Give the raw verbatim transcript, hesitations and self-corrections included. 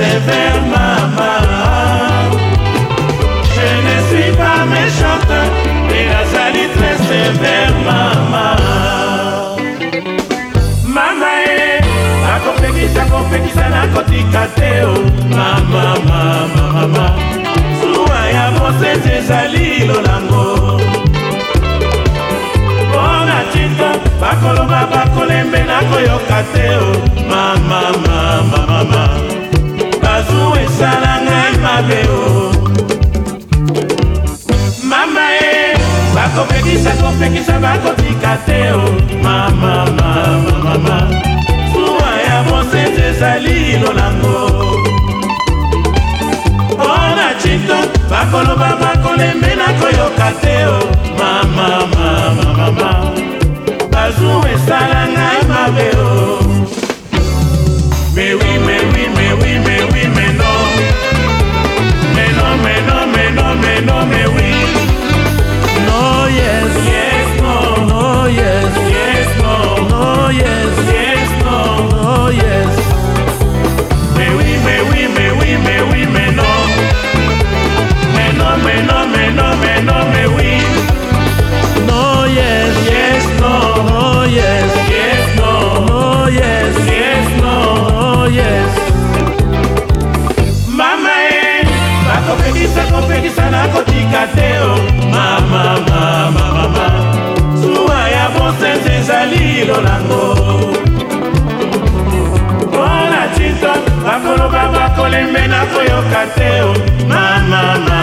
sévère, maman. Je ne suis pas méchante, mais nazali très sévère, maman. Mama e, akopekisa kopekisa na kotika teo. Mama, mama, mama. Suwa ya bosese ezali lolango. Bona chito, bakoloba bakolembe na koyoka teo. Mama, mama, mama. Bazu esala ngai mabe o. Mama e, bakopekisa kopekisa bakotika teo. Mama, mama, mama. Suwa ya bosese ezali lolango. Bona chito, bakoloba bakolembe na koyoka teo. Mama, mama, mama. Bazu esala ngai mabe o. Mais oui, mais oui, mais oui, mais oui, mais non. Mais non, mais non, mais non, mais non, mais oui. No, yes, Yes, no. no, yes, Yes, no. no, yes, Yes, no. no, yes. Mais oui, mais oui, mais oui, mais oui, mais non. Mais non, mais non, mais non, mais non, mais oui. No, yes, Yes, no. no, yes, Yes, no. no, yes, Yes, no. no, yes. Mama e, bakopekisa kopekisa na kotika teo. Mama, mama, mama. Suwa ya bosese ezali lolango. Bona chito, bakoloba bakolembe na koyoka teo. Mama, mama.